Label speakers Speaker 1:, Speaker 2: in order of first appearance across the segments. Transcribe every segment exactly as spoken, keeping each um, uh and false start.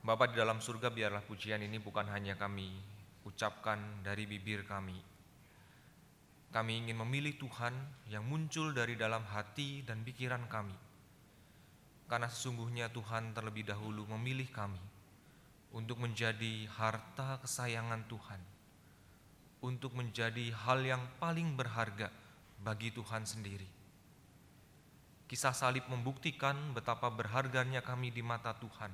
Speaker 1: Bapa di dalam surga, biarlah pujian ini bukan hanya kami ucapkan dari bibir kami. Kami ingin memilih Tuhan yang muncul dari dalam hati dan pikiran kami. Karena sesungguhnya Tuhan terlebih dahulu memilih kami untuk menjadi harta kesayangan Tuhan, untuk menjadi hal yang paling berharga bagi Tuhan sendiri. Kisah salib membuktikan betapa berharganya kami di mata Tuhan.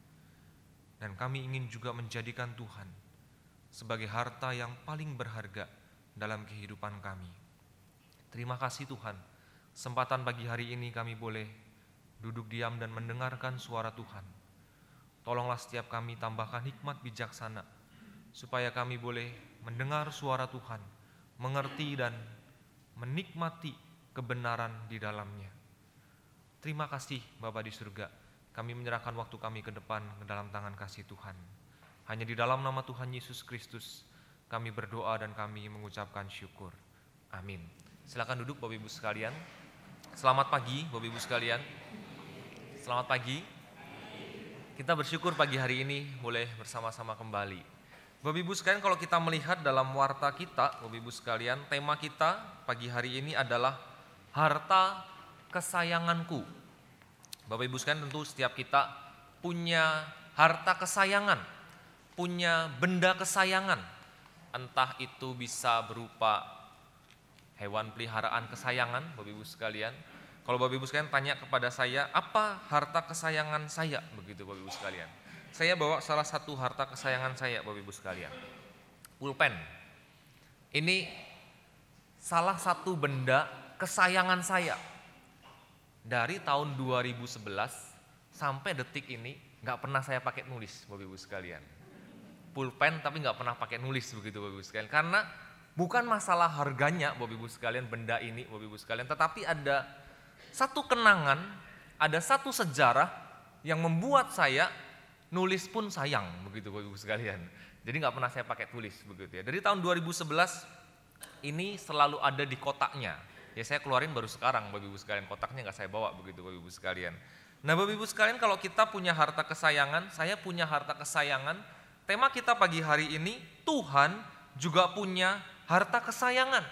Speaker 1: Dan kami ingin juga menjadikan Tuhan sebagai harta yang paling berharga dalam kehidupan kami. Terima kasih Tuhan, kesempatan pagi hari ini kami boleh duduk diam dan mendengarkan suara Tuhan. Tolonglah setiap kami tambahkan hikmat bijaksana, supaya kami boleh mendengar suara Tuhan, mengerti dan menikmati kebenaran di dalamnya. Terima kasih Bapa di surga. Kami menyerahkan waktu kami ke depan ke dalam tangan kasih Tuhan. Hanya di dalam nama Tuhan Yesus Kristus kami berdoa dan kami mengucapkan syukur. Amin. Silakan duduk Bapak Ibu sekalian. Selamat pagi Bapak Ibu sekalian. Selamat pagi. Kita bersyukur pagi hari ini boleh bersama-sama kembali. Bapak Ibu sekalian, kalau kita melihat dalam warta kita, Bapak Ibu sekalian, tema kita pagi hari ini adalah harta kesayanganku. Bapak Ibu sekalian, tentu setiap kita punya harta kesayangan, punya benda kesayangan. Entah itu bisa berupa hewan peliharaan kesayangan, Bapak Ibu sekalian. Kalau Bapak Ibu sekalian tanya kepada saya, apa harta kesayangan saya? Begitu Bapak Ibu sekalian. Saya bawa salah satu harta kesayangan saya, Bapak Ibu sekalian. Pulpen. Ini salah satu benda kesayangan saya. Dari tahun dua ribu sebelas sampai detik ini nggak pernah saya pakai nulis, Bapak Ibu sekalian. Pulpen tapi nggak pernah pakai nulis begitu Bapak Ibu sekalian. Karena bukan masalah harganya Bapak Ibu sekalian benda ini Bapak Ibu sekalian, tetapi ada satu kenangan, ada satu sejarah yang membuat saya nulis pun sayang begitu Bapak Ibu sekalian. Jadi nggak pernah saya pakai tulis begitu ya. Dari tahun dua ribu sebelas ini selalu ada di kotaknya. Ya saya keluarin baru sekarang Bapak Ibu sekalian, kotaknya nggak saya bawa begitu Bapak Ibu sekalian. Nah Bapak Ibu sekalian, kalau kita punya harta kesayangan, saya punya harta kesayangan, tema kita pagi hari ini, Tuhan juga punya harta kesayangan.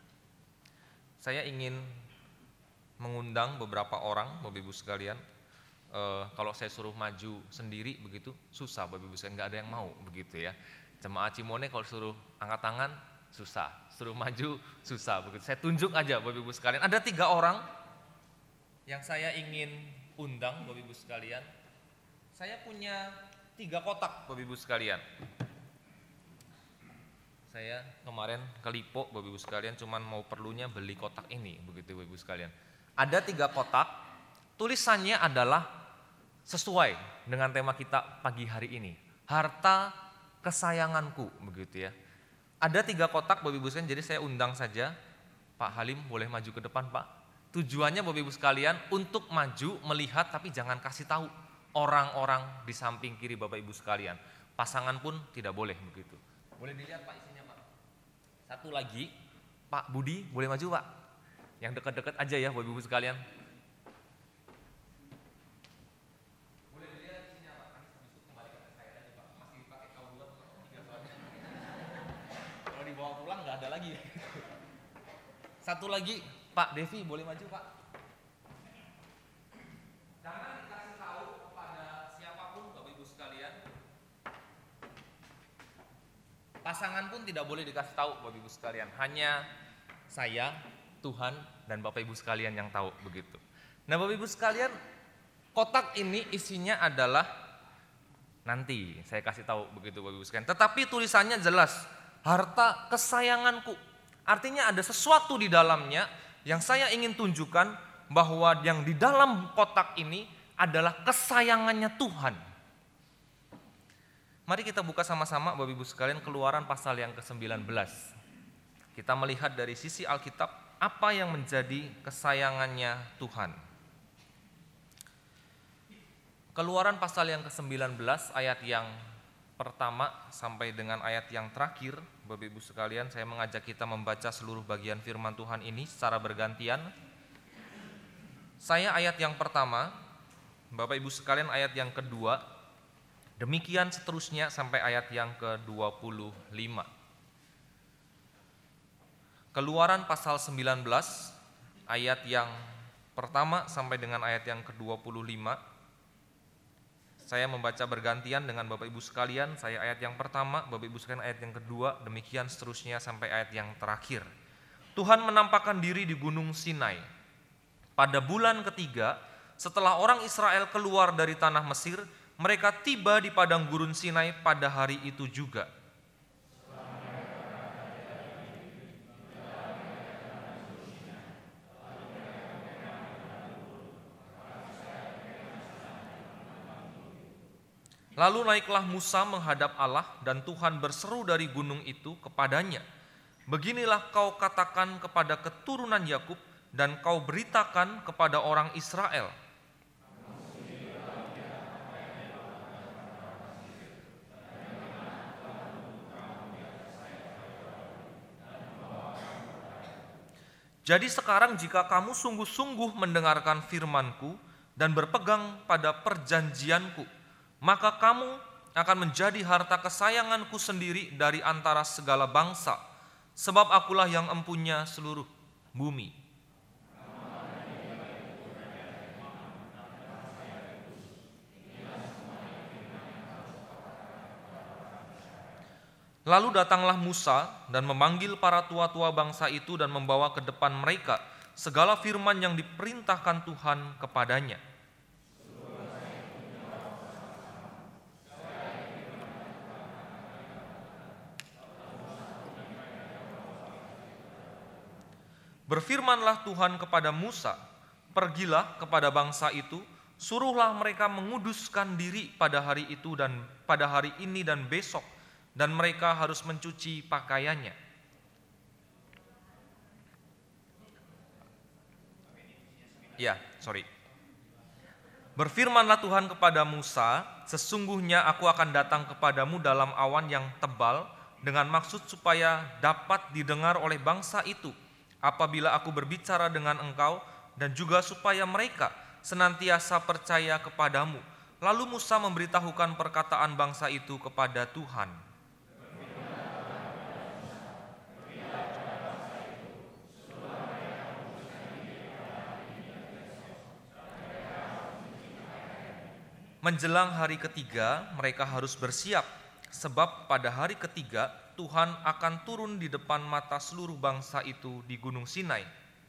Speaker 1: Saya ingin mengundang beberapa orang Bapak Ibu sekalian, e, kalau saya suruh maju sendiri begitu susah Bapak Ibu sekalian, nggak ada yang mau begitu ya. Jemaat Cimone kalau suruh angkat tangan susah, suruh maju susah begitu. Saya tunjuk aja Bapak Ibu sekalian. Ada tiga orang yang saya ingin undang Bapak Ibu sekalian. Saya punya tiga kotak Bapak Ibu sekalian. Saya kemarin ke Lipo Bapak Ibu sekalian, cuman mau perlunya beli kotak ini begitu Bapak Ibu sekalian. Ada tiga kotak, tulisannya adalah sesuai dengan tema kita pagi hari ini. Harta kesayanganku begitu ya. Ada tiga kotak Bapak Ibu sekalian, jadi saya undang saja Pak Halim boleh maju ke depan Pak. Tujuannya Bapak Ibu sekalian untuk maju melihat tapi jangan kasih tahu orang-orang di samping kiri Bapak Ibu sekalian. Pasangan pun tidak boleh begitu. Boleh dilihat Pak isinya Pak. Satu lagi Pak Budi boleh maju Pak. Yang dekat-dekat aja ya Bapak Ibu sekalian. Satu lagi, Pak Devi boleh maju Pak. Jangan dikasih tahu kepada siapapun Bapak Ibu sekalian. Pasangan pun tidak boleh dikasih tahu Bapak Ibu sekalian. Hanya saya, Tuhan dan Bapak Ibu sekalian yang tahu begitu. Nah Bapak Ibu sekalian, kotak ini isinya adalah nanti saya kasih tahu begitu Bapak Ibu sekalian. Tetapi tulisannya jelas, harta kesayanganku. Artinya ada sesuatu di dalamnya yang saya ingin tunjukkan bahwa yang di dalam kotak ini adalah kesayangannya Tuhan. Mari kita buka sama-sama Bapak Ibu sekalian Keluaran pasal yang ke sembilan belas. Kita melihat dari sisi Alkitab apa yang menjadi kesayangannya Tuhan. Keluaran pasal yang ke sembilan belas ayat yang pertama sampai dengan ayat yang terakhir. Bapak Ibu sekalian, saya mengajak kita membaca seluruh bagian firman Tuhan ini secara bergantian. Saya ayat yang pertama, Bapak Ibu sekalian ayat yang kedua, Demikian seterusnya sampai ayat yang ke dua puluh lima. Keluaran pasal sembilan belas ayat yang pertama sampai dengan ayat yang ke dua puluh lima. Saya membaca bergantian dengan Bapak Ibu sekalian. Saya ayat yang pertama, Bapak Ibu sekalian ayat yang kedua, demikian seterusnya sampai ayat yang terakhir. Tuhan menampakkan diri di Gunung Sinai. Pada bulan ketiga, setelah orang Israel keluar dari tanah Mesir, mereka tiba di padang gurun Sinai pada hari itu juga. Lalu naiklah Musa menghadap Allah, dan Tuhan berseru dari gunung itu kepadanya, "Beginilah kau katakan kepada keturunan Yakub, dan kau beritakan kepada orang Israel. Jadi sekarang jika kamu sungguh-sungguh mendengarkan firman-Ku dan berpegang pada perjanjian-Ku, maka kamu akan menjadi harta kesayangan-Ku sendiri dari antara segala bangsa, sebab Akulah yang empunya seluruh bumi." Lalu datanglah Musa dan memanggil para tua-tua bangsa itu dan membawa ke depan mereka segala firman yang diperintahkan Tuhan kepadanya. Berfirmanlah Tuhan kepada Musa, "Pergilah kepada bangsa itu, suruhlah mereka menguduskan diri pada hari itu dan pada hari ini dan besok, dan mereka harus mencuci pakaiannya." Ya, sorry. Berfirmanlah Tuhan kepada Musa, "Sesungguhnya Aku akan datang kepadamu dalam awan yang tebal, dengan maksud supaya dapat didengar oleh bangsa itu apabila Aku berbicara dengan engkau, dan juga supaya mereka senantiasa percaya kepadamu." Lalu Musa memberitahukan perkataan bangsa itu kepada Tuhan. Menjelang hari ketiga, mereka harus bersiap, sebab pada hari ketiga Tuhan akan turun di depan mata seluruh bangsa itu di Gunung Sinai.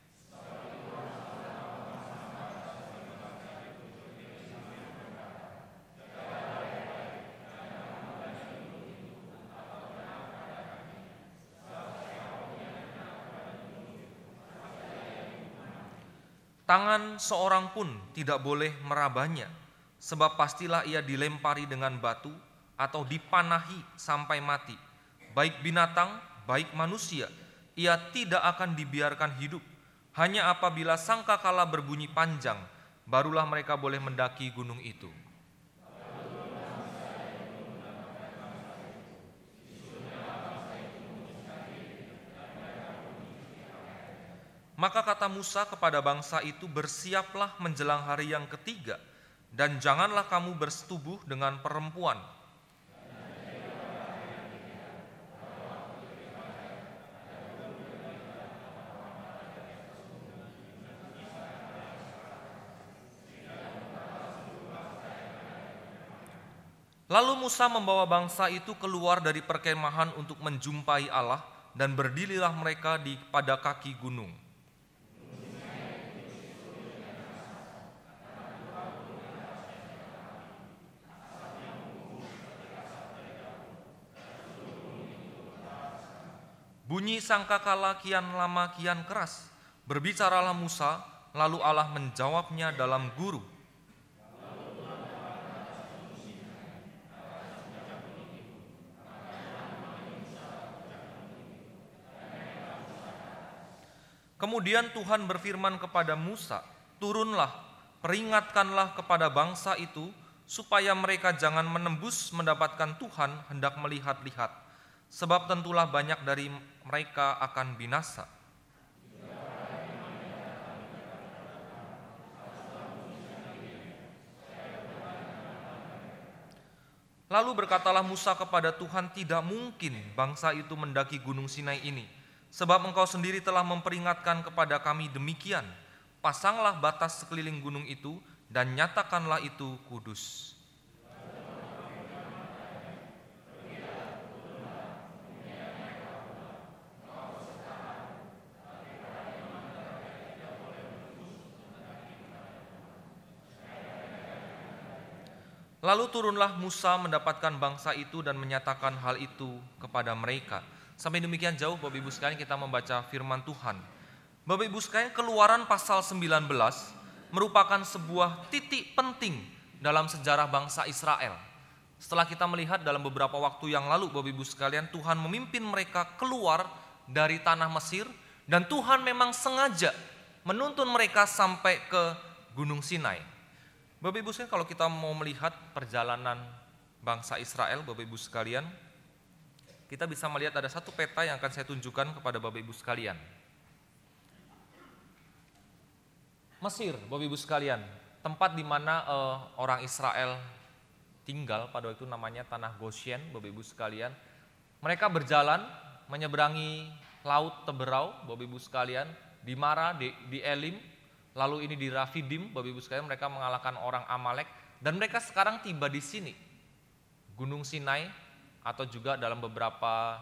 Speaker 1: Tangan seorang pun tidak boleh merabanya, sebab pastilah ia dilempari dengan batu atau dipanahi sampai mati. Baik binatang, baik manusia, ia tidak akan dibiarkan hidup. Hanya apabila sangkakala berbunyi panjang, barulah mereka boleh mendaki gunung itu. Maka kata Musa kepada bangsa itu, "Bersiaplah menjelang hari yang ketiga, dan janganlah kamu bersetubuh dengan perempuan." Lalu Musa membawa bangsa itu keluar dari perkemahan untuk menjumpai Allah, dan berdirilah mereka di pada kaki gunung. Bunyi sangkakala kian lama kian keras. Berbicaralah Musa, lalu Allah menjawabnya dalam guru. Kemudian Tuhan berfirman kepada Musa, "Turunlah, peringatkanlah kepada bangsa itu, supaya mereka jangan menembus mendapatkan Tuhan hendak melihat-lihat, sebab tentulah banyak dari mereka akan binasa." Lalu berkatalah Musa kepada Tuhan, tidak mungkin bangsa itu mendaki gunung Sinai ini, sebab engkau sendiri telah memperingatkan kepada kami demikian. Pasanglah batas sekeliling gunung itu dan nyatakanlah itu kudus. Lalu turunlah Musa mendapatkan bangsa itu dan menyatakan hal itu kepada mereka. Sampai demikian jauh Bapak Ibu sekalian kita membaca firman Tuhan. Bapak Ibu sekalian, Keluaran pasal sembilan belas merupakan sebuah titik penting dalam sejarah bangsa Israel. Setelah kita melihat dalam beberapa waktu yang lalu Bapak Ibu sekalian, Tuhan memimpin mereka keluar dari tanah Mesir, dan Tuhan memang sengaja menuntun mereka sampai ke Gunung Sinai. Bapak Ibu sekalian, kalau kita mau melihat perjalanan bangsa Israel, Bapak Ibu sekalian, kita bisa melihat ada satu peta yang akan saya tunjukkan kepada Bapak Ibu sekalian. Mesir, Bapak Ibu sekalian, tempat di mana uh, orang Israel tinggal pada waktu itu namanya tanah Goshen, Bapak Ibu sekalian. Mereka berjalan menyeberangi laut Teberau, Bapak Ibu sekalian, di Mara, di, di Elim. Lalu ini di Rafidim, Bapak Ibu sekalian, mereka mengalahkan orang Amalek, dan mereka sekarang tiba di sini, Gunung Sinai, atau juga dalam beberapa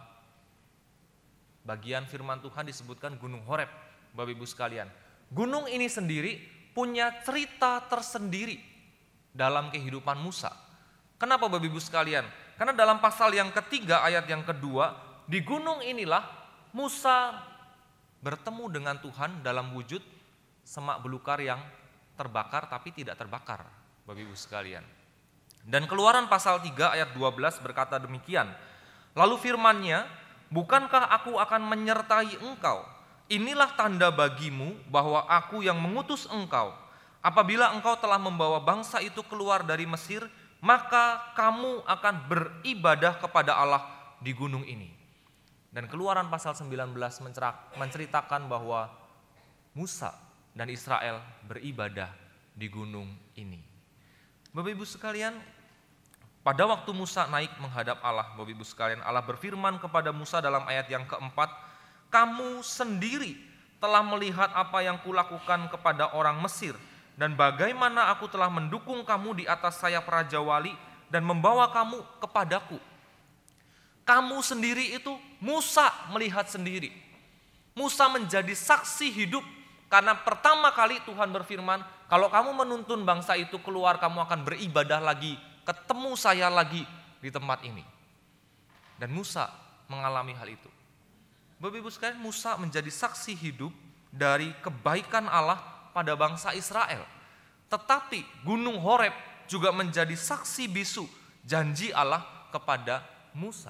Speaker 1: bagian firman Tuhan disebutkan Gunung Horeb, Bapak Ibu sekalian. Gunung ini sendiri punya cerita tersendiri dalam kehidupan Musa. Kenapa Bapak Ibu sekalian? Karena dalam pasal yang ketiga ayat yang kedua, di gunung inilah Musa bertemu dengan Tuhan dalam wujud semak belukar yang terbakar tapi tidak terbakar, Bapak Ibu sekalian. Dan Keluaran pasal tiga ayat dua belas berkata demikian. Lalu firman-Nya, bukankah aku akan menyertai engkau? Inilah tanda bagimu bahwa aku yang mengutus engkau. Apabila engkau telah membawa bangsa itu keluar dari Mesir, maka kamu akan beribadah kepada Allah di gunung ini. Dan Keluaran pasal sembilan belas menceritakan bahwa Musa dan Israel beribadah di gunung ini. Bapak Ibu sekalian, pada waktu Musa naik menghadap Allah, Bapak Ibu sekalian, Allah berfirman kepada Musa dalam ayat yang keempat, kamu sendiri telah melihat apa yang kulakukan kepada orang Mesir, dan bagaimana aku telah mendukung kamu di atas sayap Raja Wali dan membawa kamu kepadaku. Kamu sendiri itu Musa melihat sendiri. Musa menjadi saksi hidup. Karena pertama kali Tuhan berfirman, kalau kamu menuntun bangsa itu keluar, kamu akan beribadah lagi, ketemu saya lagi di tempat ini. Dan Musa mengalami hal itu. Bapak Ibu sekalian, Musa menjadi saksi hidup dari kebaikan Allah pada bangsa Israel. Tetapi Gunung Horeb juga menjadi saksi bisu janji Allah kepada Musa.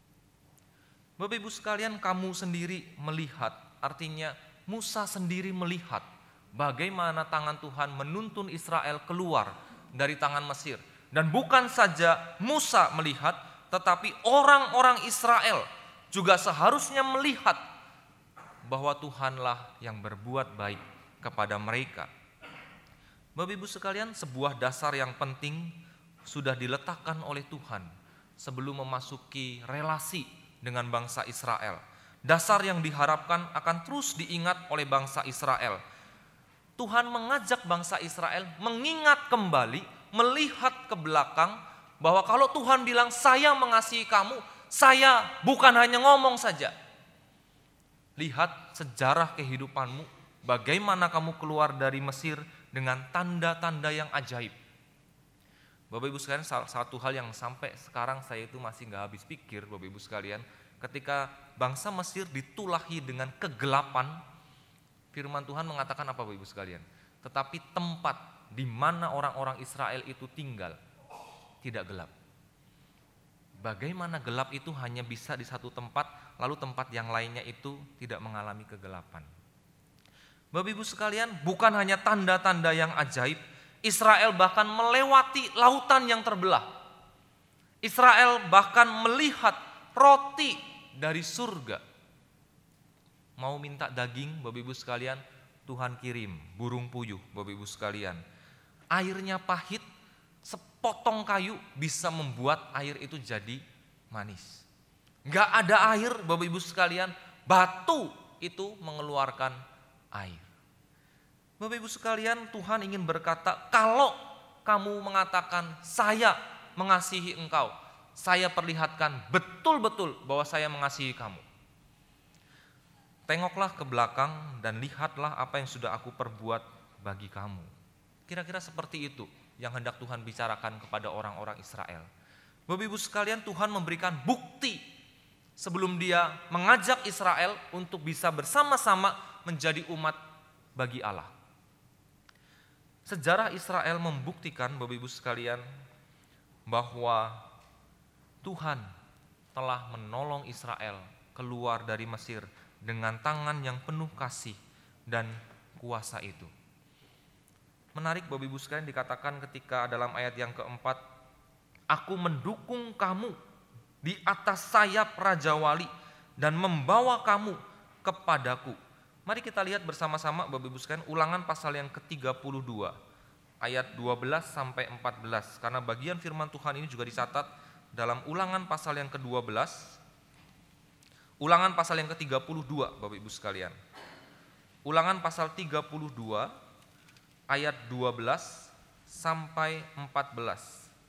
Speaker 1: Bapak Ibu sekalian, kamu sendiri melihat, artinya Musa sendiri melihat bagaimana tangan Tuhan menuntun Israel keluar dari tangan Mesir. Dan bukan saja Musa melihat, tetapi orang-orang Israel juga seharusnya melihat bahwa Tuhanlah yang berbuat baik kepada mereka. Bapak Ibu sekalian, sebuah dasar yang penting sudah diletakkan oleh Tuhan sebelum memasuki relasi dengan bangsa Israel. Dasar yang diharapkan akan terus diingat oleh bangsa Israel. Tuhan mengajak bangsa Israel mengingat kembali, melihat ke belakang, bahwa kalau Tuhan bilang saya mengasihi kamu, saya bukan hanya ngomong saja. Lihat sejarah kehidupanmu, bagaimana kamu keluar dari Mesir dengan tanda-tanda yang ajaib. Bapak Ibu sekalian, satu hal yang sampai sekarang saya itu masih gak habis pikir, Bapak Ibu sekalian, ketika bangsa Mesir ditulahi dengan kegelapan, firman Tuhan mengatakan apa Bapak Ibu sekalian? Tetapi tempat di mana orang-orang Israel itu tinggal tidak gelap. Bagaimana gelap itu hanya bisa di satu tempat, lalu tempat yang lainnya itu tidak mengalami kegelapan. Bapak Ibu sekalian, bukan hanya tanda-tanda yang ajaib, Israel bahkan melewati lautan yang terbelah. Israel bahkan melihat roti dari surga. Mau minta daging, Bapak Ibu sekalian, Tuhan kirim burung puyuh, Bapak Ibu sekalian. Airnya pahit, sepotong kayu bisa membuat air itu jadi manis. Gak ada air, Bapak Ibu sekalian, batu itu mengeluarkan air. Bapak Ibu sekalian, Tuhan ingin berkata, kalau kamu mengatakan saya mengasihi engkau, saya perlihatkan betul-betul bahwa saya mengasihi kamu. Tengoklah ke belakang dan lihatlah apa yang sudah aku perbuat bagi kamu. Kira-kira seperti itu yang hendak Tuhan bicarakan kepada orang-orang Israel. Bapak Ibu sekalian, Tuhan memberikan bukti sebelum dia mengajak Israel untuk bisa bersama-sama menjadi umat bagi Allah. Sejarah Israel membuktikan, Bapak Ibu sekalian, bahwa Tuhan telah menolong Israel keluar dari Mesir dengan tangan yang penuh kasih dan kuasa itu. Menarik Bapak Ibu sekalian, dikatakan ketika dalam ayat yang keempat, aku mendukung kamu di atas sayap Raja Wali dan membawa kamu kepadaku. Mari kita lihat bersama-sama Bapak Ibu sekalian Ulangan pasal yang ke tiga puluh dua ayat dua belas sampai empat belas, karena bagian firman Tuhan ini juga dicatat dalam Ulangan pasal yang ke dua belas, Ulangan pasal yang ke tiga puluh dua Bapak Ibu sekalian. Ulangan pasal tiga puluh dua ayat dua belas sampai empat belas.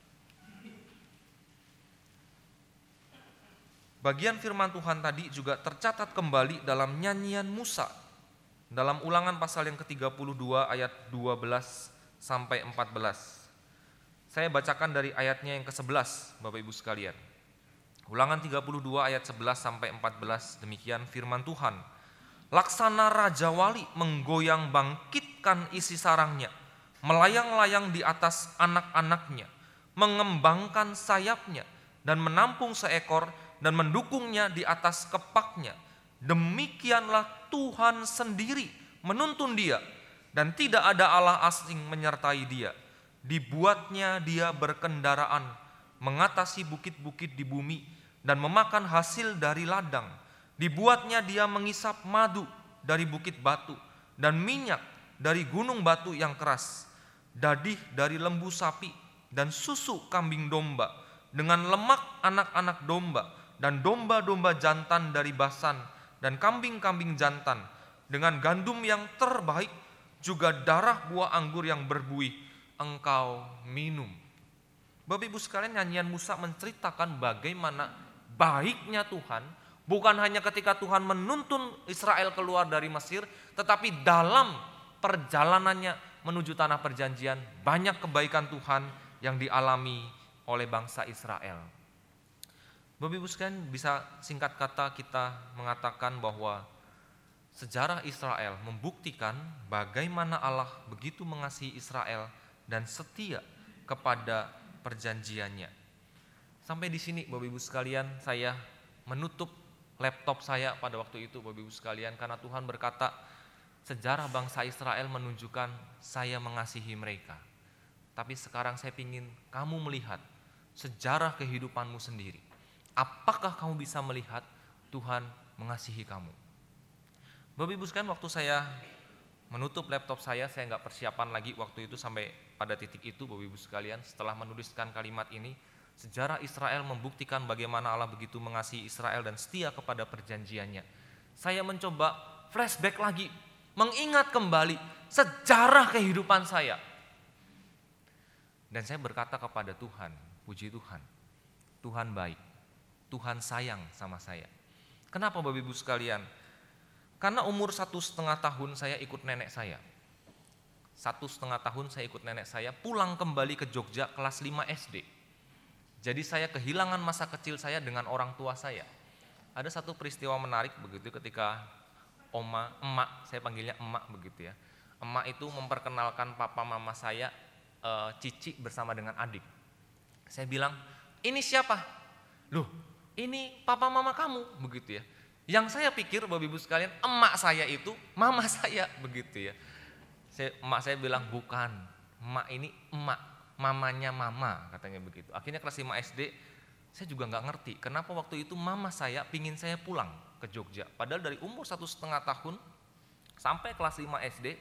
Speaker 1: Bagian firman Tuhan tadi juga tercatat kembali dalam nyanyian Musa. Dalam Ulangan pasal yang ke tiga puluh dua ayat dua belas sampai empat belas. Saya bacakan dari ayatnya yang ke sebelas Bapak Ibu sekalian. Ulangan tiga puluh dua ayat sebelas sampai empat belas, demikian firman Tuhan. Laksana Raja Wali menggoyang bangkitkan isi sarangnya, melayang-layang di atas anak-anaknya, mengembangkan sayapnya dan menampung seekor dan mendukungnya di atas kepaknya. Demikianlah Tuhan sendiri menuntun dia dan tidak ada Allah asing menyertai dia. Dibuatnya dia berkendaraan, mengatasi bukit-bukit di bumi dan memakan hasil dari ladang. Dibuatnya dia mengisap madu dari bukit batu dan minyak dari gunung batu yang keras, dadih dari lembu sapi dan susu kambing domba, dengan lemak anak-anak domba dan domba-domba jantan dari Basan dan kambing-kambing jantan, dengan gandum yang terbaik, juga darah buah anggur yang berbuih engkau minum. Bapak Ibu sekalian, nyanyian Musa menceritakan bagaimana baiknya Tuhan, bukan hanya ketika Tuhan menuntun Israel keluar dari Mesir, tetapi dalam perjalanannya menuju tanah perjanjian, banyak kebaikan Tuhan yang dialami oleh bangsa Israel. Bapak Ibu sekalian, bisa singkat kata kita mengatakan bahwa sejarah Israel membuktikan bagaimana Allah begitu mengasihi Israel dan setia kepada perjanjiannya. Sampai di sini Bapak Ibu sekalian, saya menutup laptop saya pada waktu itu Bapak Ibu sekalian, karena Tuhan berkata sejarah bangsa Israel menunjukkan saya mengasihi mereka. Tapi sekarang saya ingin kamu melihat sejarah kehidupanmu sendiri. Apakah kamu bisa melihat Tuhan mengasihi kamu? Bapak Ibu sekalian, waktu saya menutup laptop saya, saya nggak persiapan lagi waktu itu sampai pada titik itu Bapak Ibu sekalian. Setelah menuliskan kalimat ini, sejarah Israel membuktikan bagaimana Allah begitu mengasihi Israel dan setia kepada perjanjiannya. Saya mencoba flashback lagi, mengingat kembali sejarah kehidupan saya. Dan saya berkata kepada Tuhan, puji Tuhan, Tuhan baik, Tuhan sayang sama saya. Kenapa Bapak Ibu sekalian? Karena umur satu setengah tahun saya ikut nenek saya. Satu setengah tahun saya ikut nenek saya pulang kembali ke Jogja kelas lima S D. Jadi saya kehilangan masa kecil saya dengan orang tua saya. Ada satu peristiwa menarik begitu ketika oma, emak, saya panggilnya emak begitu ya. Emak itu memperkenalkan papa mama saya, e, Cici bersama dengan adik. Saya bilang, ini siapa? Loh, ini papa mama kamu begitu ya. Yang saya pikir Bapak Ibu sekalian, emak saya itu mama saya begitu ya. Saya, emak saya bilang bukan, emak ini emak, mamanya mama katanya begitu. Akhirnya kelas lima S D saya juga nggak ngerti kenapa waktu itu mama saya pingin saya pulang ke Jogja. Padahal dari umur satu setengah tahun sampai kelas lima S D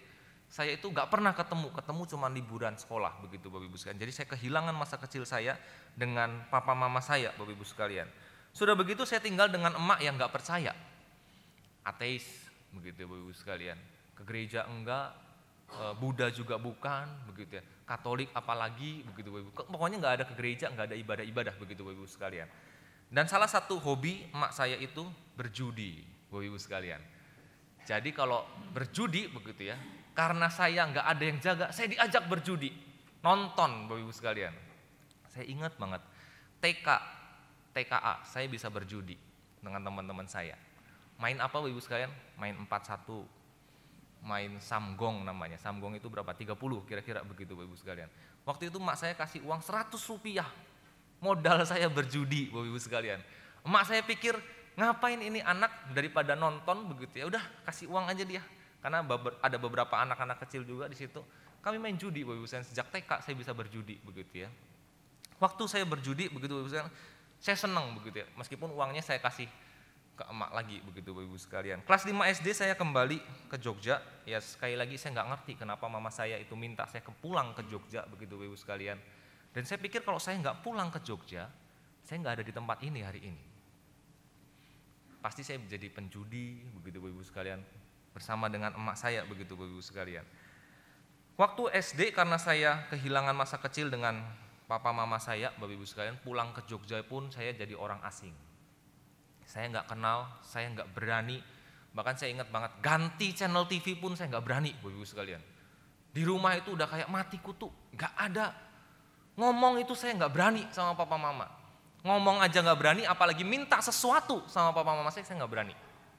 Speaker 1: saya itu nggak pernah ketemu, ketemu cuma liburan sekolah begitu Bapak Ibu sekalian. Jadi saya kehilangan masa kecil saya dengan papa mama saya Bapak Ibu sekalian. Sudah begitu saya tinggal dengan emak yang nggak percaya, ateis begitu Bapak Ibu sekalian. Ke gereja enggak, Buddha juga bukan begitu ya, Katolik apalagi begitu Bapak Ibu. Pokoknya nggak ada ke gereja, nggak ada ibadah-ibadah begitu Bapak Ibu sekalian. Dan salah satu hobi emak saya itu berjudi Bapak Ibu sekalian. Jadi kalau berjudi begitu ya, karena saya nggak ada yang jaga, saya diajak berjudi, nonton Bapak Ibu sekalian. Saya ingat banget, T K, T K A, saya bisa berjudi dengan teman-teman saya. Main apa Bapak Ibu sekalian? Main empat satu, main samgong namanya. Samgong itu berapa? tiga puluh kira-kira begitu Bapak Ibu sekalian. Waktu itu emak saya kasih uang seratus rupiah, modal saya berjudi Bapak Ibu sekalian. Emak saya pikir, ngapain ini anak daripada nonton begitu ya, udah kasih uang aja dia. Karena ada beberapa anak-anak kecil juga di situ. Kami main judi Bapak Ibu sekalian, sejak T K saya bisa berjudi begitu ya. Waktu saya berjudi begitu Bapak Ibu sekalian, saya senang begitu ya, meskipun uangnya saya kasih ke emak lagi begitu Bapak Ibu sekalian. Kelas lima S D saya kembali ke Jogja, ya sekali lagi saya nggak ngerti kenapa mama saya itu minta saya pulang ke Jogja begitu Bapak Ibu sekalian. Dan saya pikir kalau saya nggak pulang ke Jogja, saya nggak ada di tempat ini hari ini. Pasti saya menjadi penjudi begitu Bapak Ibu sekalian, bersama dengan emak saya begitu Bapak Ibu sekalian. Waktu S D karena saya kehilangan masa kecil dengan papa mama saya Bapak Ibu sekalian, pulang ke Jogja pun saya jadi orang asing. Saya nggak kenal, saya nggak berani, bahkan saya ingat banget ganti channel T V pun saya nggak berani Bapak Ibu sekalian. Di rumah itu udah kayak mati kutu, nggak ada. Ngomong itu saya nggak berani sama papa mama. Ngomong aja nggak berani, apalagi minta sesuatu sama papa mama saya, saya nggak berani.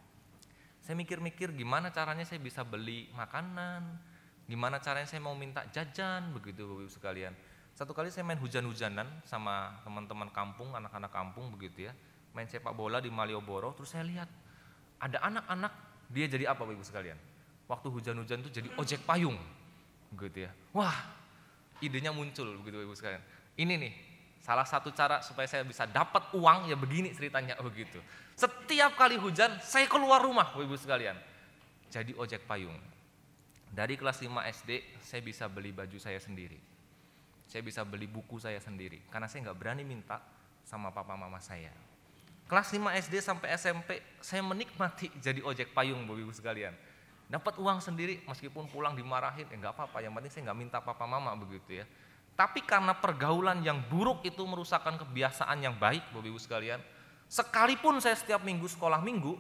Speaker 1: Saya mikir-mikir gimana caranya saya bisa beli makanan, gimana caranya saya mau minta jajan begitu Bapak Ibu sekalian. Satu kali saya main hujan-hujanan sama teman-teman kampung, anak-anak kampung begitu ya, main sepak bola di Malioboro. Terus saya lihat ada anak-anak, dia jadi apa Bapak Ibu sekalian? Waktu hujan-hujan itu jadi ojek payung begitu ya. Wah, idenya muncul begitu Bapak Ibu sekalian. Ini nih salah satu cara supaya saya bisa dapat uang, ya begini ceritanya begitu. Setiap kali hujan saya keluar rumah Bapak Ibu sekalian, jadi ojek payung. Dari kelas lima S D saya bisa beli baju saya sendiri, saya bisa beli buku saya sendiri, karena saya nggak berani minta sama papa mama saya. Kelas lima S D sampai S M P saya menikmati jadi ojek payung Bapak Ibu sekalian. Dapat uang sendiri meskipun pulang dimarahin, eh nggak apa-apa, yang penting saya nggak minta papa mama begitu ya. Tapi karena pergaulan yang buruk itu merusakkan kebiasaan yang baik Bapak Ibu sekalian, sekalipun saya setiap minggu sekolah minggu,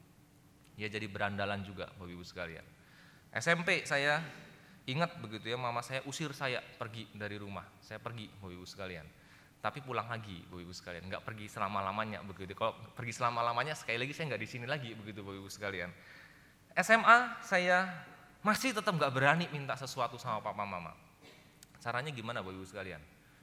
Speaker 1: ya jadi berandalan juga Bapak Ibu sekalian. S M P saya ingat begitu ya, mama saya usir saya pergi dari rumah, saya pergi Bapak Ibu sekalian. Tapi pulang lagi Bapak Ibu sekalian, nggak pergi selama-lamanya begitu. Kalau pergi selama-lamanya sekali lagi saya nggak di sini lagi begitu Bapak Ibu sekalian. S M A saya masih tetap nggak berani minta sesuatu sama papa mama. Caranya gimana Bapak Ibu sekalian?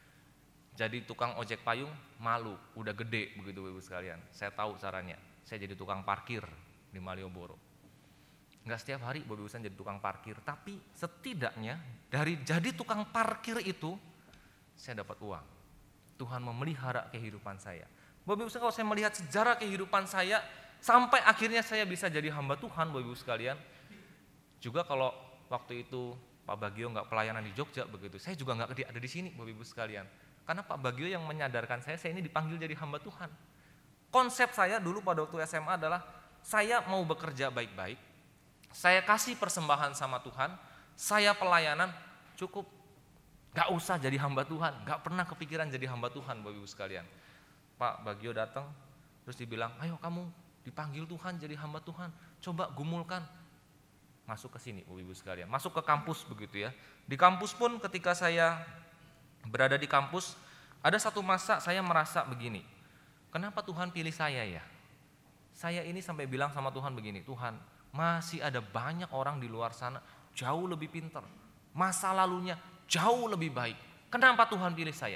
Speaker 1: Jadi tukang ojek payung malu, udah gede begitu Bapak Ibu sekalian. Saya tahu caranya. Saya jadi tukang parkir di Malioboro. Nggak setiap hari Bapak Ibu sekalian jadi tukang parkir, tapi setidaknya dari jadi tukang parkir itu saya dapat uang. Tuhan memelihara kehidupan saya. Bapak Ibu sekalian, kalau saya melihat sejarah kehidupan saya sampai akhirnya saya bisa jadi hamba Tuhan Bapak Ibu sekalian. Juga kalau waktu itu Pak Bagio nggak pelayanan di Jogja begitu, saya juga nggak ada di sini Bapak Ibu sekalian. Karena Pak Bagio yang menyadarkan saya, saya ini dipanggil jadi hamba Tuhan. Konsep saya dulu pada waktu S M A adalah saya mau bekerja baik-baik, saya kasih persembahan sama Tuhan, saya pelayanan cukup, nggak usah jadi hamba Tuhan, nggak pernah kepikiran jadi hamba Tuhan Bapak Ibu sekalian. Pak Bagio datang, terus dibilang, ayo kamu dipanggil Tuhan jadi hamba Tuhan, coba gumulkan. Masuk ke sini Bapak Ibu sekalian, masuk ke kampus begitu ya. Di kampus pun ketika saya berada di kampus, ada satu masa saya merasa begini, kenapa Tuhan pilih saya ya? Saya ini sampai bilang sama Tuhan begini, Tuhan masih ada banyak orang di luar sana jauh lebih pintar, masa lalunya jauh lebih baik, kenapa Tuhan pilih saya?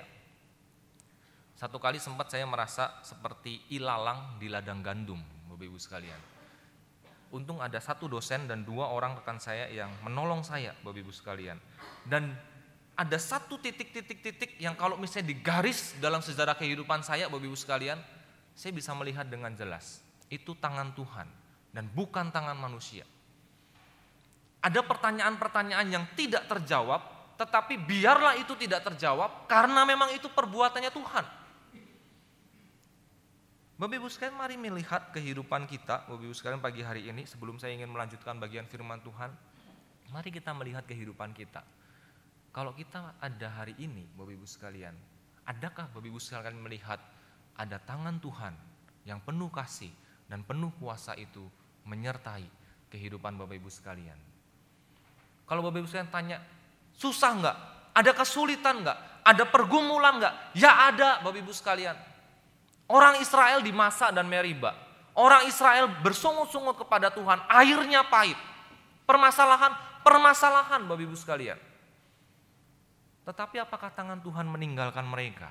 Speaker 1: Satu kali sempat saya merasa seperti ilalang di ladang gandum Bapak Ibu sekalian. Untung ada satu dosen dan dua orang rekan saya yang menolong saya Bapak Ibu sekalian. Dan ada satu titik-titik-titik yang kalau misalnya digaris dalam sejarah kehidupan saya Bapak Ibu sekalian, saya bisa melihat dengan jelas. Itu tangan Tuhan dan bukan tangan manusia. Ada pertanyaan-pertanyaan yang tidak terjawab, tetapi biarlah itu tidak terjawab karena memang itu perbuatannya Tuhan. Bapak Ibu sekalian, mari melihat kehidupan kita. Bapak Ibu sekalian, pagi hari ini sebelum saya ingin melanjutkan bagian firman Tuhan, mari kita melihat kehidupan kita. Kalau kita ada hari ini, Bapak Ibu sekalian, adakah Bapak Ibu sekalian melihat ada tangan Tuhan yang penuh kasih dan penuh kuasa itu menyertai kehidupan Bapak Ibu sekalian? Kalau Bapak Ibu sekalian tanya, susah enggak? Ada kesulitan enggak? Ada pergumulan enggak? Ya ada, Bapak Ibu sekalian. Orang Israel di Masa dan Meriba, orang Israel bersungut-sungut kepada Tuhan, airnya pahit. Permasalahan, permasalahan Bapak Ibu sekalian. Tetapi apakah tangan Tuhan meninggalkan mereka?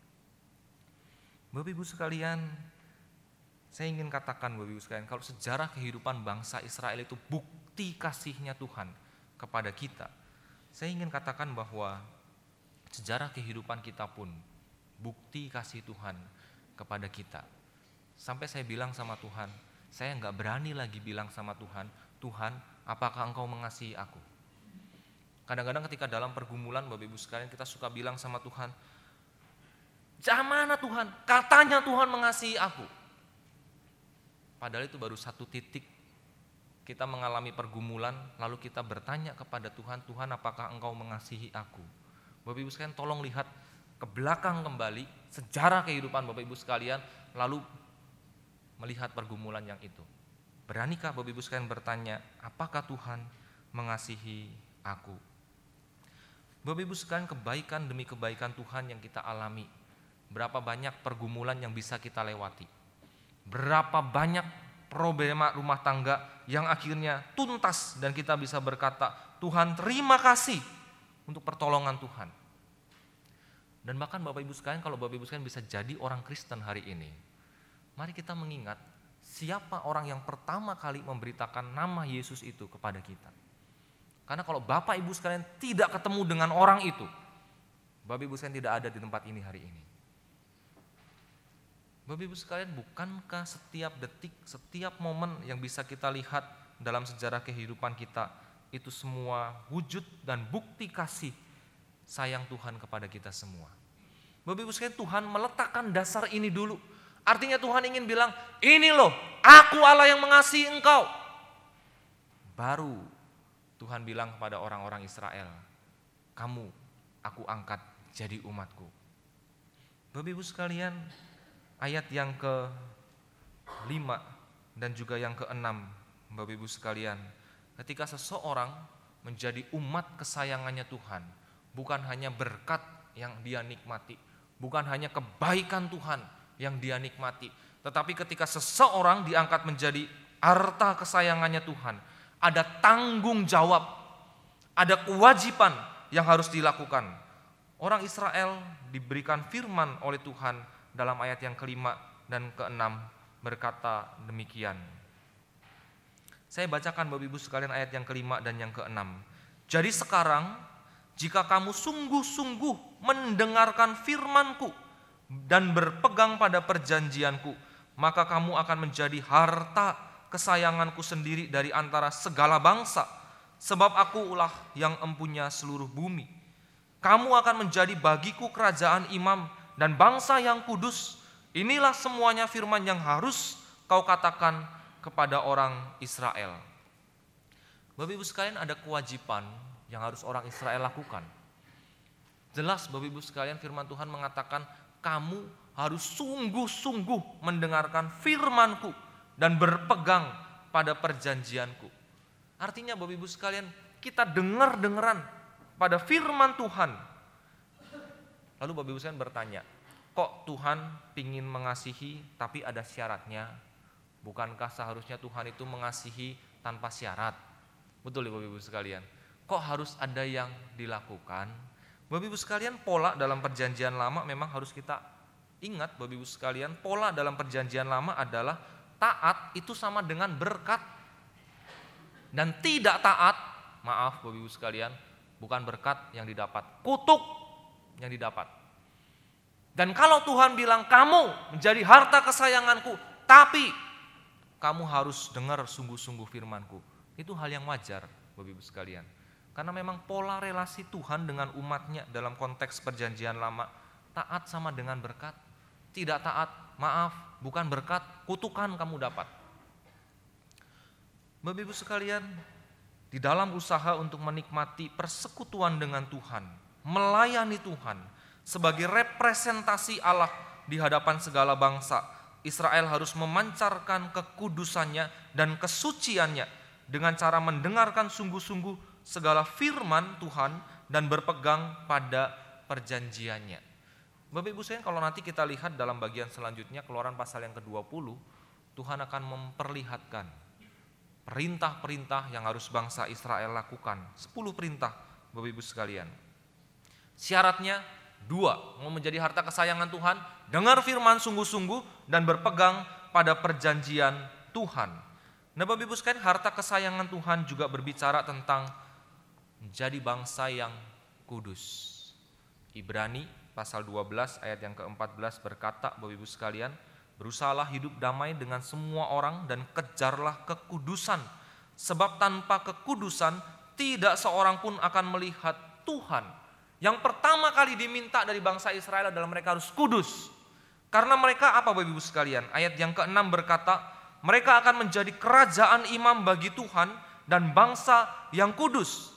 Speaker 1: Bapak Ibu sekalian, saya ingin katakan Bapak Ibu sekalian, kalau sejarah kehidupan bangsa Israel itu bukti kasihnya Tuhan kepada kita. Saya ingin katakan bahwa sejarah kehidupan kita pun bukti kasih Tuhan kepada kita. Sampai saya bilang sama Tuhan, saya enggak berani lagi bilang sama Tuhan, Tuhan, apakah Engkau mengasihi aku? Kadang-kadang ketika dalam pergumulan Bapak Ibu sekalian, kita suka bilang sama Tuhan, "Jangan mana Tuhan? Katanya Tuhan mengasihi aku." Padahal itu baru satu titik kita mengalami pergumulan, lalu kita bertanya kepada Tuhan, Tuhan apakah Engkau mengasihi aku? Bapak Ibu sekalian, tolong lihat ke belakang kembali sejarah kehidupan Bapak Ibu sekalian, lalu melihat pergumulan yang itu. Beranikah Bapak Ibu sekalian bertanya, apakah Tuhan mengasihi aku? Bapak Ibu sekalian, kebaikan demi kebaikan Tuhan yang kita alami, berapa banyak pergumulan yang bisa kita lewati, berapa banyak problema rumah tangga yang akhirnya tuntas dan kita bisa berkata, Tuhan terima kasih untuk pertolongan Tuhan. Dan bahkan Bapak Ibu sekalian, kalau Bapak Ibu sekalian bisa jadi orang Kristen hari ini, mari kita mengingat siapa orang yang pertama kali memberitakan nama Yesus itu kepada kita. Karena kalau Bapak Ibu sekalian tidak ketemu dengan orang itu, Bapak Ibu sekalian tidak ada di tempat ini hari ini. Bapak Ibu sekalian, bukankah setiap detik, setiap momen yang bisa kita lihat dalam sejarah kehidupan kita, itu semua wujud dan bukti kasih sayang Tuhan kepada kita semua. Bapak Ibu sekalian, Tuhan meletakkan dasar ini dulu. Artinya Tuhan ingin bilang, ini loh, aku Allah yang mengasihi engkau. Baru Tuhan bilang kepada orang-orang Israel, kamu aku angkat jadi umatku. Bapak Ibu sekalian, ayat yang ke lima dan juga yang ke enam, Bapak Ibu sekalian, ketika seseorang menjadi umat kesayangannya Tuhan, bukan hanya berkat yang dia nikmati, bukan hanya kebaikan Tuhan yang dia nikmati, tetapi ketika seseorang diangkat menjadi harta kesayangannya Tuhan, ada tanggung jawab, ada kewajiban yang harus dilakukan. Orang Israel diberikan firman oleh Tuhan dalam ayat yang kelima dan keenam berkata demikian. Saya bacakan Bapak Ibu sekalian ayat yang kelima dan yang keenam. Jadi sekarang jika kamu sungguh-sungguh mendengarkan firman-Ku dan berpegang pada perjanjian-Ku, maka kamu akan menjadi harta kesayangan-Ku sendiri dari antara segala bangsa, sebab Aku-lah yang empunya seluruh bumi. Kamu akan menjadi bagiku kerajaan imam dan bangsa yang kudus. Inilah semuanya firman yang harus kau katakan kepada orang Israel. Bapak Ibu sekalian, ada kewajiban yang harus orang Israel lakukan. Jelas Bapak Ibu sekalian, firman Tuhan mengatakan kamu harus sungguh-sungguh mendengarkan firman-Ku dan berpegang pada perjanjian-Ku. Artinya Bapak Ibu sekalian, kita dengar-dengaran pada firman Tuhan. Lalu Bapak Ibu sekalian bertanya, kok Tuhan ingin mengasihi tapi ada syaratnya? Bukankah seharusnya Tuhan itu mengasihi tanpa syarat? Betul ya Bapak Ibu sekalian? Kok harus ada yang dilakukan? Bapak Ibu sekalian, pola dalam perjanjian lama memang harus kita ingat. Bapak Ibu sekalian, pola dalam perjanjian lama adalah taat itu sama dengan berkat. Dan tidak taat, maaf Bapak Ibu sekalian, bukan berkat yang didapat, kutuk yang didapat. Dan kalau Tuhan bilang kamu menjadi harta kesayanganku, tapi kamu harus dengar sungguh-sungguh firman-Ku, itu hal yang wajar Bapak Bapak Ibu sekalian. Karena memang pola relasi Tuhan dengan umatnya dalam konteks perjanjian lama, taat sama dengan berkat, tidak taat, maaf, bukan berkat, kutukan kamu dapat. Bapak Ibu sekalian, di dalam usaha untuk menikmati persekutuan dengan Tuhan, melayani Tuhan sebagai representasi Allah di hadapan segala bangsa, Israel harus memancarkan kekudusannya dan kesuciannya dengan cara mendengarkan sungguh-sungguh segala firman Tuhan dan berpegang pada perjanjiannya. Bapak Ibu sekalian, kalau nanti kita lihat dalam bagian selanjutnya, Keluaran pasal yang kedua puluh, Tuhan akan memperlihatkan perintah-perintah yang harus bangsa Israel lakukan. Sepuluh perintah, Bapak Ibu sekalian. Syaratnya dua, mau menjadi harta kesayangan Tuhan, dengar firman sungguh-sungguh dan berpegang pada perjanjian Tuhan. Nah Bapak Ibu sekalian, harta kesayangan Tuhan juga berbicara tentang menjadi bangsa yang kudus. Ibrani pasal dua belas ayat yang keempat belas berkata, Bapak Ibu sekalian, berusahalah hidup damai dengan semua orang dan kejarlah kekudusan, sebab tanpa kekudusan tidak seorang pun akan melihat Tuhan. Yang pertama kali diminta dari bangsa Israel adalah mereka harus kudus. Karena mereka apa Bapak Ibu sekalian? Ayat yang keenam berkata, mereka akan menjadi kerajaan imam bagi Tuhan dan bangsa yang kudus.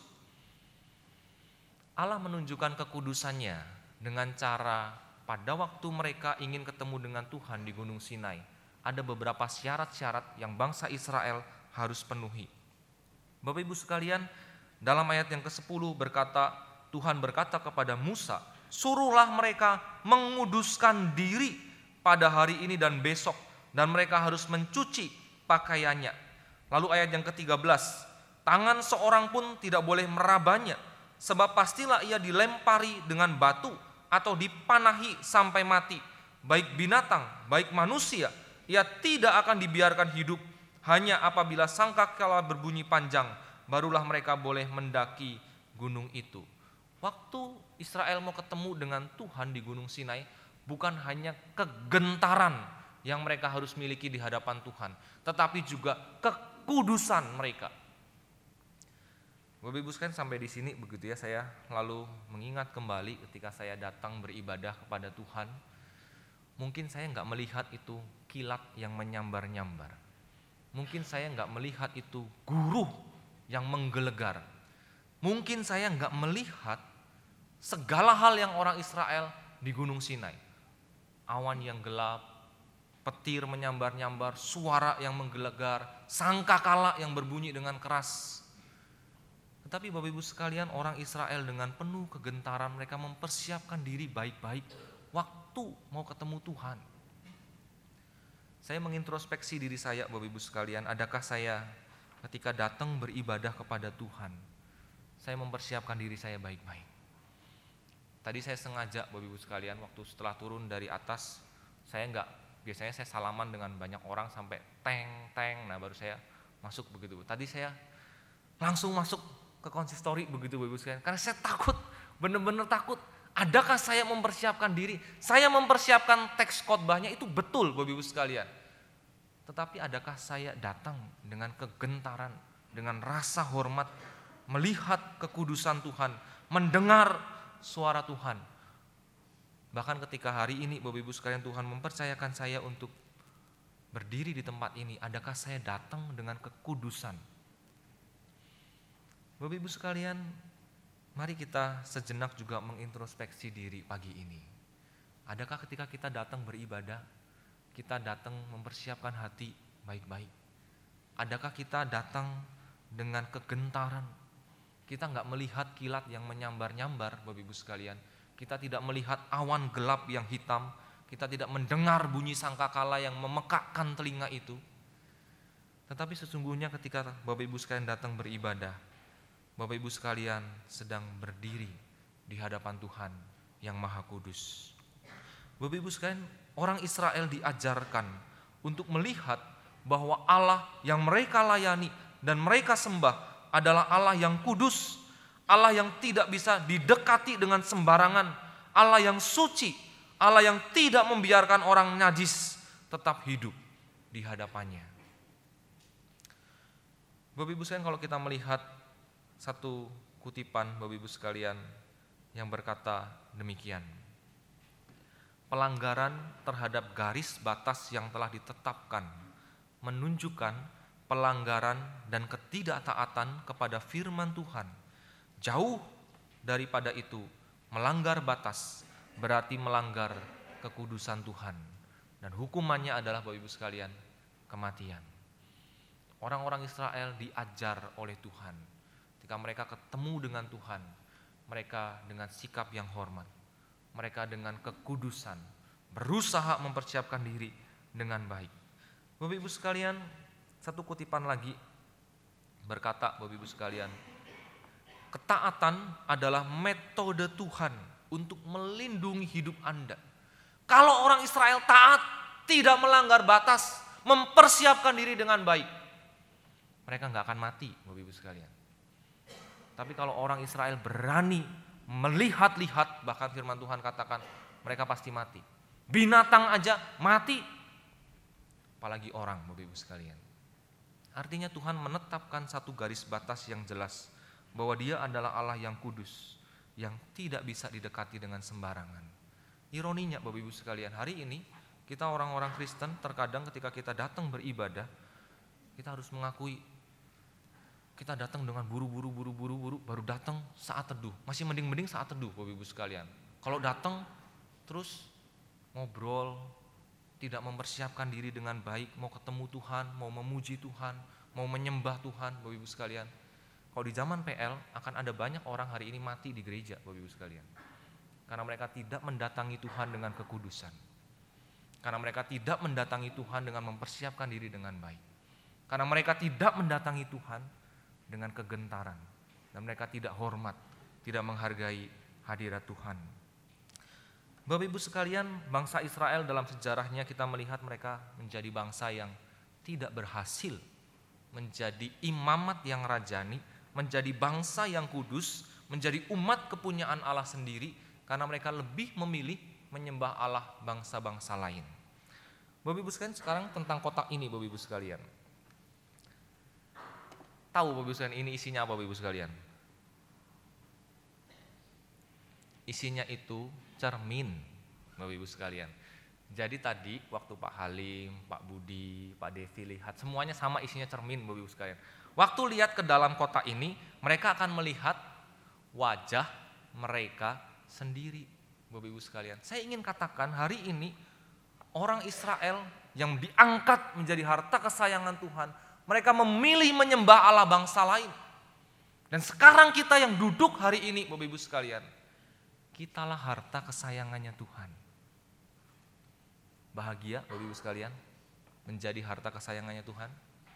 Speaker 1: Allah menunjukkan kekudusannya dengan cara pada waktu mereka ingin ketemu dengan Tuhan di Gunung Sinai, ada beberapa syarat-syarat yang bangsa Israel harus penuhi. Bapak Ibu sekalian, dalam ayat yang kesepuluh berkata, Tuhan berkata kepada Musa, suruhlah mereka menguduskan diri pada hari ini dan besok, dan mereka harus mencuci pakaiannya. Lalu ayat yang ketiga belas, tangan seorang pun tidak boleh merabanya, sebab pastilah ia dilempari dengan batu atau dipanahi sampai mati. Baik binatang, baik manusia, ia tidak akan dibiarkan hidup. Hanya apabila sangkakala berbunyi panjang, barulah mereka boleh mendaki gunung itu. Waktu Israel mau ketemu dengan Tuhan di Gunung Sinai, bukan hanya kegentaran yang mereka harus miliki di hadapan Tuhan, tetapi juga kekudusan mereka. Bapak Ibu sekalian, sampai di sini begitu ya, saya lalu mengingat kembali ketika saya datang beribadah kepada Tuhan. Mungkin saya nggak melihat itu kilat yang menyambar-nyambar. Mungkin saya nggak melihat itu guruh yang menggelegar. Mungkin saya nggak melihat segala hal yang orang Israel di Gunung Sinai. Awan yang gelap, petir menyambar-nyambar, suara yang menggelegar, sangkakala yang berbunyi dengan keras. Tetapi Bapak Ibu sekalian, orang Israel dengan penuh kegentaran mereka mempersiapkan diri baik-baik waktu mau ketemu Tuhan. Saya mengintrospeksi diri saya Bapak Ibu sekalian, adakah saya ketika datang beribadah kepada Tuhan, saya mempersiapkan diri saya baik-baik. Tadi saya sengaja Bapak Ibu sekalian, waktu setelah turun dari atas, saya enggak, biasanya saya salaman dengan banyak orang sampai teng-teng, nah baru saya masuk begitu. Tadi saya langsung masuk ke konsistori begitu Bapak Ibu sekalian, karena saya takut, benar-benar takut. Adakah saya mempersiapkan diri? Saya mempersiapkan teks khotbahnya itu betul Bapak Ibu sekalian. Tetapi adakah saya datang dengan kegentaran, dengan rasa hormat, melihat kekudusan Tuhan, mendengar suara Tuhan. Bahkan ketika hari ini Bapak Ibu sekalian Tuhan mempercayakan saya untuk berdiri di tempat ini, adakah saya datang dengan kekudusan? Bapak Ibu sekalian, mari kita sejenak juga mengintrospeksi diri pagi ini. Adakah ketika kita datang beribadah, kita datang mempersiapkan hati baik-baik? Adakah kita datang dengan kegentaran? Kita nggak melihat kilat yang menyambar-nyambar Bapak Ibu sekalian. Kita tidak melihat awan gelap yang hitam. Kita tidak mendengar bunyi sangkakala yang memekakkan telinga itu. Tetapi sesungguhnya ketika Bapak Ibu sekalian datang beribadah, Bapak Ibu sekalian sedang berdiri di hadapan Tuhan yang Maha Kudus. Bapak Ibu sekalian, orang Israel diajarkan untuk melihat bahwa Allah yang mereka layani dan mereka sembah adalah Allah yang kudus, Allah yang tidak bisa didekati dengan sembarangan, Allah yang suci, Allah yang tidak membiarkan orang najis tetap hidup di hadapannya. Bapak Ibu sekalian, kalau kita melihat satu kutipan Bapak Ibu sekalian yang berkata demikian. Pelanggaran terhadap garis batas yang telah ditetapkan menunjukkan pelanggaran dan ketidaktaatan kepada firman Tuhan. Jauh daripada itu, melanggar batas berarti melanggar kekudusan Tuhan. Dan hukumannya adalah Bapak Ibu sekalian, kematian. Orang-orang Israel diajar oleh Tuhan. Ketika mereka ketemu dengan Tuhan, mereka dengan sikap yang hormat. Mereka dengan kekudusan, berusaha mempersiapkan diri dengan baik. Bapak Ibu sekalian, satu kutipan lagi berkata, Bapak Ibu sekalian, ketaatan adalah metode Tuhan untuk melindungi hidup Anda. Kalau orang Israel taat, tidak melanggar batas, mempersiapkan diri dengan baik, mereka nggak akan mati, Bapak Ibu sekalian. Tapi kalau orang Israel berani melihat-lihat, bahkan firman Tuhan katakan mereka pasti mati. Binatang aja mati, apalagi orang, Bapak Ibu sekalian. Artinya Tuhan menetapkan satu garis batas yang jelas, bahwa Dia adalah Allah yang kudus, yang tidak bisa didekati dengan sembarangan. Ironinya Bapak Ibu sekalian, hari ini kita orang-orang Kristen terkadang ketika kita datang beribadah, kita harus mengakui kita datang dengan buru-buru, buru-buru, buru, baru datang saat teduh. Masih mending-mending saat teduh Bapak Ibu sekalian. Kalau datang terus ngobrol, tidak mempersiapkan diri dengan baik, mau ketemu Tuhan, mau memuji Tuhan, mau menyembah Tuhan, Bapak Ibu sekalian. Kalau di zaman P L akan ada banyak orang hari ini mati di gereja, Bapak Ibu sekalian. Karena mereka tidak mendatangi Tuhan dengan kekudusan. Karena mereka tidak mendatangi Tuhan dengan mempersiapkan diri dengan baik. Karena mereka tidak mendatangi Tuhan dengan kegentaran. Dan mereka tidak hormat, tidak menghargai hadirat Tuhan. Bapak Ibu sekalian, bangsa Israel dalam sejarahnya kita melihat mereka menjadi bangsa yang tidak berhasil menjadi imamat yang rajani, menjadi bangsa yang kudus, menjadi umat kepunyaan Allah sendiri, karena mereka lebih memilih menyembah Allah bangsa-bangsa lain. Bapak Ibu sekalian, sekarang tentang kotak ini Bapak Ibu sekalian. Tahu Bapak Ibu sekalian ini isinya apa Bapak Ibu sekalian? Isinya itu cermin Bapak Ibu sekalian. Jadi tadi waktu Pak Halim, Pak Budi, Pak Devi lihat, semuanya sama isinya cermin Bapak Ibu sekalian. Waktu lihat ke dalam kotak ini, mereka akan melihat wajah mereka sendiri Bapak Ibu sekalian. Saya ingin katakan hari ini orang Israel yang diangkat menjadi harta kesayangan Tuhan, mereka memilih menyembah Allah bangsa lain. Dan sekarang kita yang duduk hari ini Bapak Ibu sekalian, kitalah harta kesayangannya Tuhan. Bahagia Bapak Ibu sekalian menjadi harta kesayangannya Tuhan.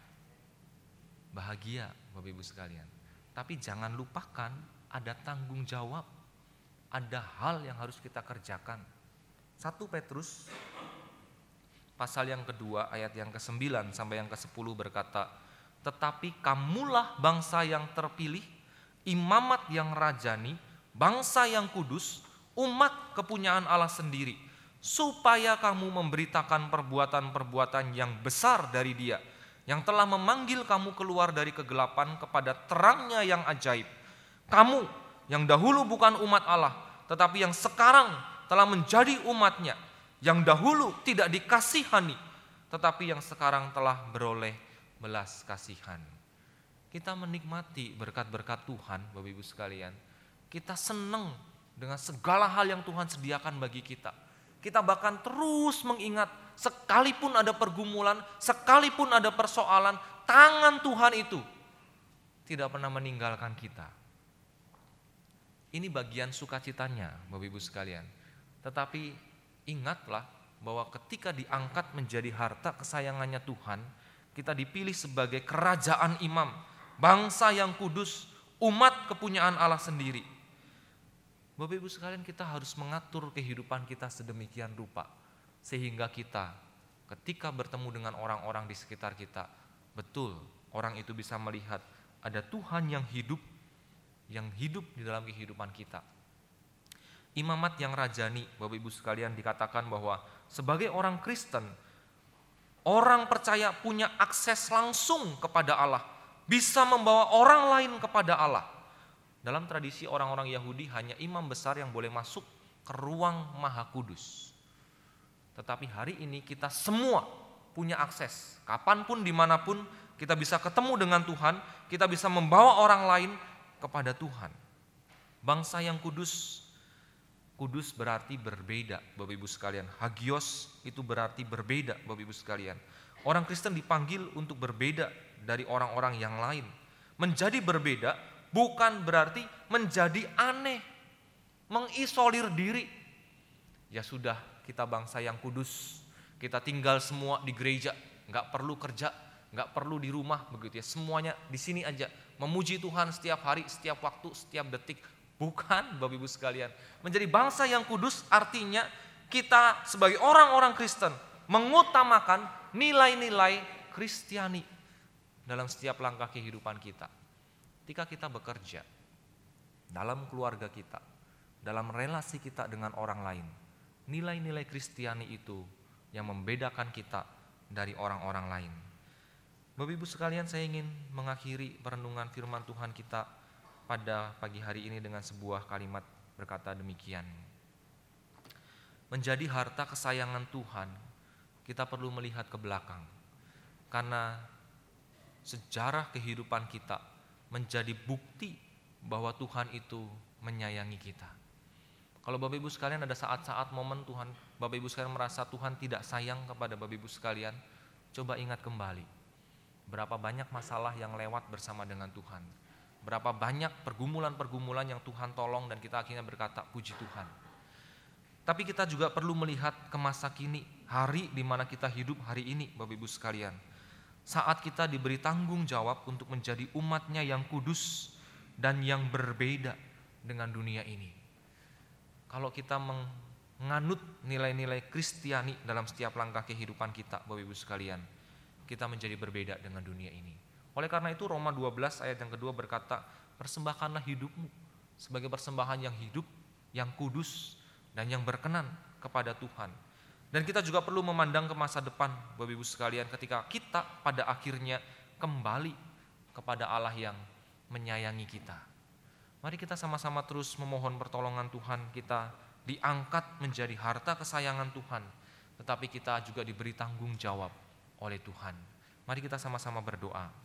Speaker 1: Bahagia Bapak Ibu sekalian. Tapi jangan lupakan ada tanggung jawab. Ada hal yang harus kita kerjakan. satu Petrus pasal yang kedua ayat yang kesembilan sampai yang kesepuluh berkata, tetapi kamulah bangsa yang terpilih, imamat yang rajani, bangsa yang kudus, umat kepunyaan Allah sendiri, supaya kamu memberitakan perbuatan-perbuatan yang besar dari Dia, yang telah memanggil kamu keluar dari kegelapan kepada terangnya yang ajaib. Kamu yang dahulu bukan umat Allah, tetapi yang sekarang telah menjadi umat-Nya, yang dahulu tidak dikasihani, tetapi yang sekarang telah beroleh belas kasihan. Kita menikmati berkat-berkat Tuhan Bapak Ibu sekalian. Kita senang dengan segala hal yang Tuhan sediakan bagi kita. Kita bahkan terus mengingat, sekalipun ada pergumulan, sekalipun ada persoalan, tangan Tuhan itu tidak pernah meninggalkan kita. Ini bagian sukacitanya Bapak Ibu sekalian. Tetapi ingatlah bahwa ketika diangkat menjadi harta kesayangannya Tuhan, kita dipilih sebagai kerajaan imam, bangsa yang kudus, umat kepunyaan Allah sendiri. Bapak Ibu sekalian, kita harus mengatur kehidupan kita sedemikian rupa, sehingga kita ketika bertemu dengan orang-orang di sekitar kita, betul orang itu bisa melihat ada Tuhan yang hidup, yang hidup di dalam kehidupan kita. Imamat yang rajani, Bapak Ibu sekalian, dikatakan bahwa sebagai orang Kristen, orang percaya punya akses langsung kepada Allah bisa membawa orang lain kepada Allah. Dalam tradisi orang-orang Yahudi hanya imam besar yang boleh masuk ke ruang Maha Kudus. Tetapi hari ini kita semua punya akses. Kapanpun, dimanapun kita bisa ketemu dengan Tuhan, kita bisa membawa orang lain kepada Tuhan. Bangsa yang kudus, kudus berarti berbeda, Bapak Ibu sekalian. Hagios itu berarti berbeda, Bapak Ibu sekalian. Orang Kristen dipanggil untuk berbeda dari orang-orang yang lain. Menjadi berbeda bukan berarti menjadi aneh, mengisolir diri. Ya sudah, kita bangsa yang kudus, kita tinggal semua di gereja, nggak perlu kerja, nggak perlu di rumah, begitu ya. Semuanya di sini aja, memuji Tuhan setiap hari, setiap waktu, setiap detik. Bukan, Bapak Ibu sekalian. Menjadi bangsa yang kudus artinya kita sebagai orang-orang Kristen mengutamakan nilai-nilai Kristiani dalam setiap langkah kehidupan kita. Ketika kita bekerja, dalam keluarga kita, dalam relasi kita dengan orang lain, nilai-nilai Kristiani itu yang membedakan kita dari orang-orang lain. Bapak Ibu sekalian, saya ingin mengakhiri perenungan firman Tuhan kita pada pagi hari ini dengan sebuah kalimat berkata demikian. Menjadi harta kesayangan Tuhan, kita perlu melihat ke belakang. Karena sejarah kehidupan kita menjadi bukti bahwa Tuhan itu menyayangi kita. Kalau Bapak Ibu sekalian ada saat-saat momen Tuhan, Bapak Ibu sekalian merasa Tuhan tidak sayang kepada Bapak Ibu sekalian, coba ingat kembali. Berapa banyak masalah yang lewat bersama dengan Tuhan. Berapa banyak pergumulan-pergumulan yang Tuhan tolong dan kita akhirnya berkata puji Tuhan. Tapi kita juga perlu melihat ke masa kini, hari di mana kita hidup hari ini, Bapak Ibu sekalian. Saat kita diberi tanggung jawab untuk menjadi umatnya yang kudus dan yang berbeda dengan dunia ini. Kalau kita menganut nilai-nilai Kristiani dalam setiap langkah kehidupan kita, Bapak Ibu sekalian, kita menjadi berbeda dengan dunia ini. Oleh karena itu Roma dua belas ayat yang kedua berkata, persembahkanlah hidupmu sebagai persembahan yang hidup, yang kudus, dan yang berkenan kepada Tuhan. Dan kita juga perlu memandang ke masa depan, Bapak Ibu sekalian, ketika kita pada akhirnya kembali kepada Allah yang menyayangi kita. Mari kita sama-sama terus memohon pertolongan Tuhan, kita diangkat menjadi harta kesayangan Tuhan, tetapi kita juga diberi tanggung jawab oleh Tuhan. Mari kita sama-sama berdoa.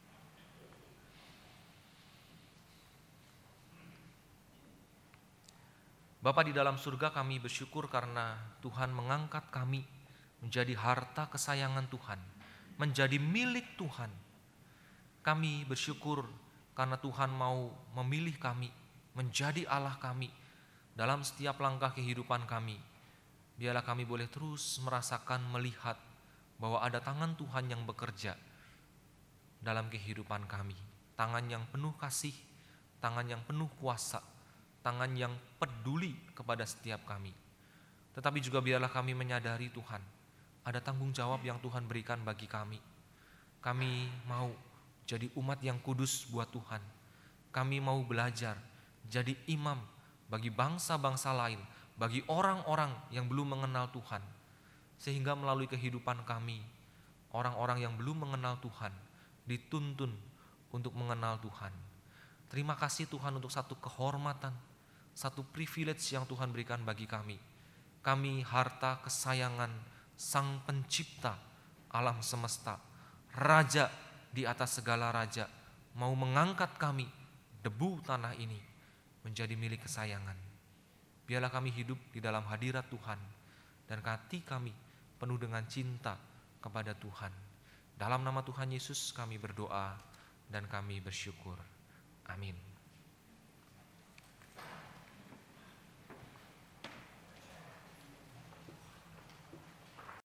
Speaker 1: Bapa di dalam surga, kami bersyukur karena Tuhan mengangkat kami menjadi harta kesayangan Tuhan, menjadi milik Tuhan. Kami bersyukur karena Tuhan mau memilih kami menjadi Allah kami dalam setiap langkah kehidupan kami. Biarlah kami boleh terus merasakan, melihat bahwa ada tangan Tuhan yang bekerja dalam kehidupan kami. Tangan yang penuh kasih, tangan yang penuh kuasa, tangan yang peduli kepada setiap kami. Tetapi juga biarlah kami menyadari Tuhan, ada tanggung jawab yang Tuhan berikan bagi kami. Kami mau jadi umat yang kudus buat Tuhan. Kami mau belajar jadi imam bagi bangsa-bangsa lain, bagi orang-orang yang belum mengenal Tuhan. Sehingga melalui kehidupan kami, orang-orang yang belum mengenal Tuhan dituntun untuk mengenal Tuhan. Terima kasih Tuhan untuk satu kehormatan, satu privilege yang Tuhan berikan bagi kami. Kami harta kesayangan Sang Pencipta alam semesta, Raja di atas segala raja, mau mengangkat kami, debu tanah ini, menjadi milik kesayangan. Biarlah kami hidup di dalam hadirat Tuhan, dan hati kami penuh dengan cinta kepada Tuhan. Dalam nama Tuhan Yesus kami berdoa dan kami bersyukur.